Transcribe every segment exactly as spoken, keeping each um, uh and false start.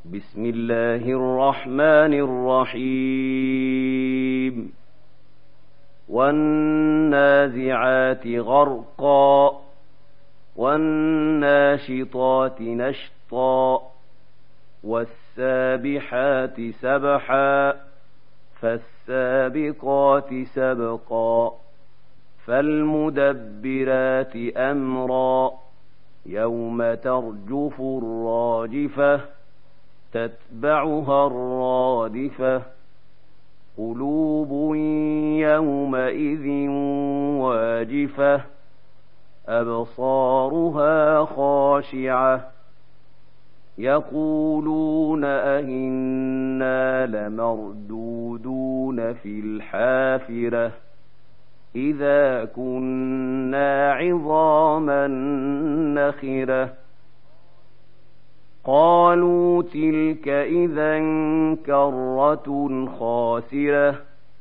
بسم الله الرحمن الرحيم والنازعات غرقا والناشطات نشطا والسابحات سبحا فالسابقات سبقا فالمدبرات أمرا يوم ترجف الراجفة تتبعها الرادفة قلوب يومئذ واجفة أبصارها خاشعة يقولون أئنا لمردودون في الحافرة إذا كنا عظاما نخرة قالوا تلك إذا كرة خاسرة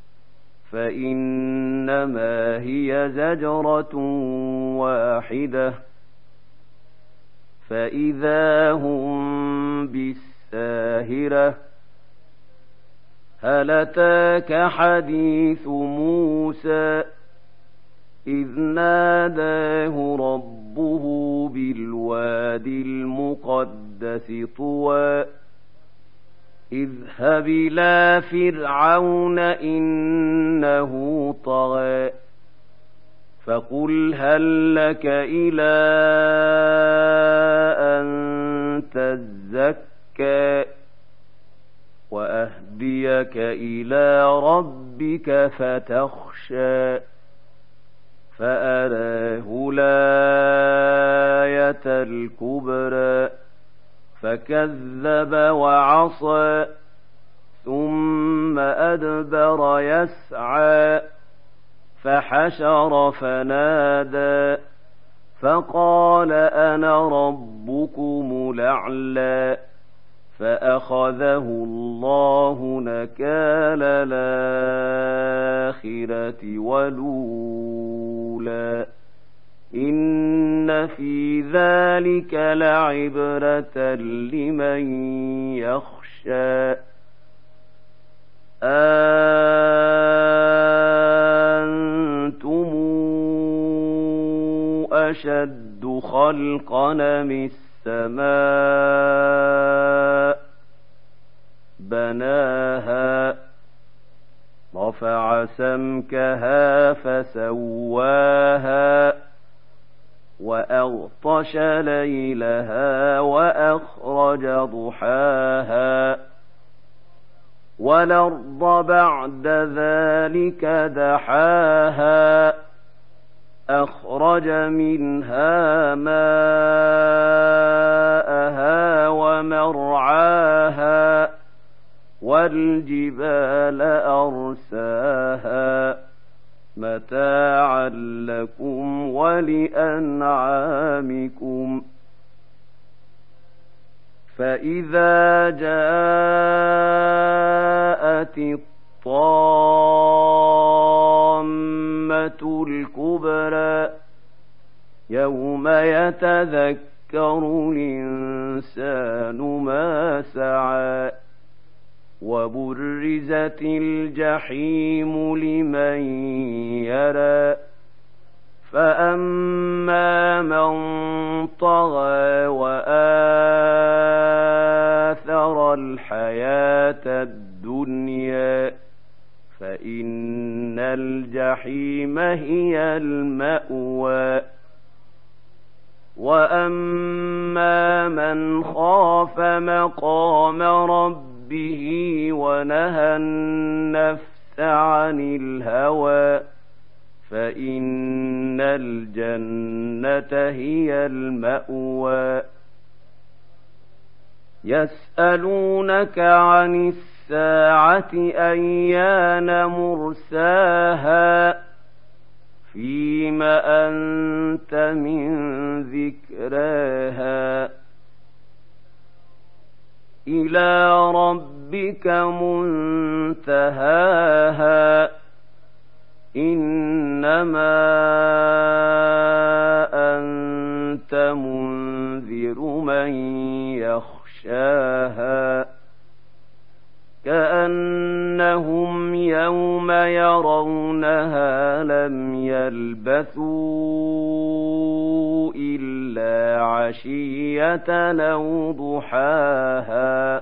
فإنما هي زجرة واحدة فإذا هم بالساهرة هل أتاك حديث موسى إذ ناداه ربه بالواد المقدس طوى اذهب إلى فرعون إنه طغى فقل هل لك إلى أن تزكى وأهديك إلى ربك فتخشى فأراه الآية الكبرى فكذب وعصى ثم أدبر يسعى فحشر فنادى فقال أنا ربكم الأعلى فأخذه الله نكال الآخرة والأولى إن في ذلك لعبرة لمن يخشى أنتم أشد خلقا من السماء بناها رفع سمكها فسواها وأغطش ليلها وأخرج ضحاها والأرض بعد ذلك دحاها أخرج منها ماءها ومرعاها والجبال أرساها متاعا لكم ولأنعامكم فإذا جاءت الطامة الكبرى يوم يتذكر الإنسان ما سعى وبرزت الجحيم لمن يرى فأما من طغى وآثر الحياة الدنيا فإن الجحيم هي المأوى وأما من خاف مقام ربه به ونهى النفس عن الهوى فإن الجنة هي المأوى يسألونك عن الساعة أيان مرساها فيم أنت من ذكراها إلى ربك منتهاها إنما أنت منذر من يخشاها كأنهم يوم يرونها لم يلبثوا إلا عشية أو ضحاها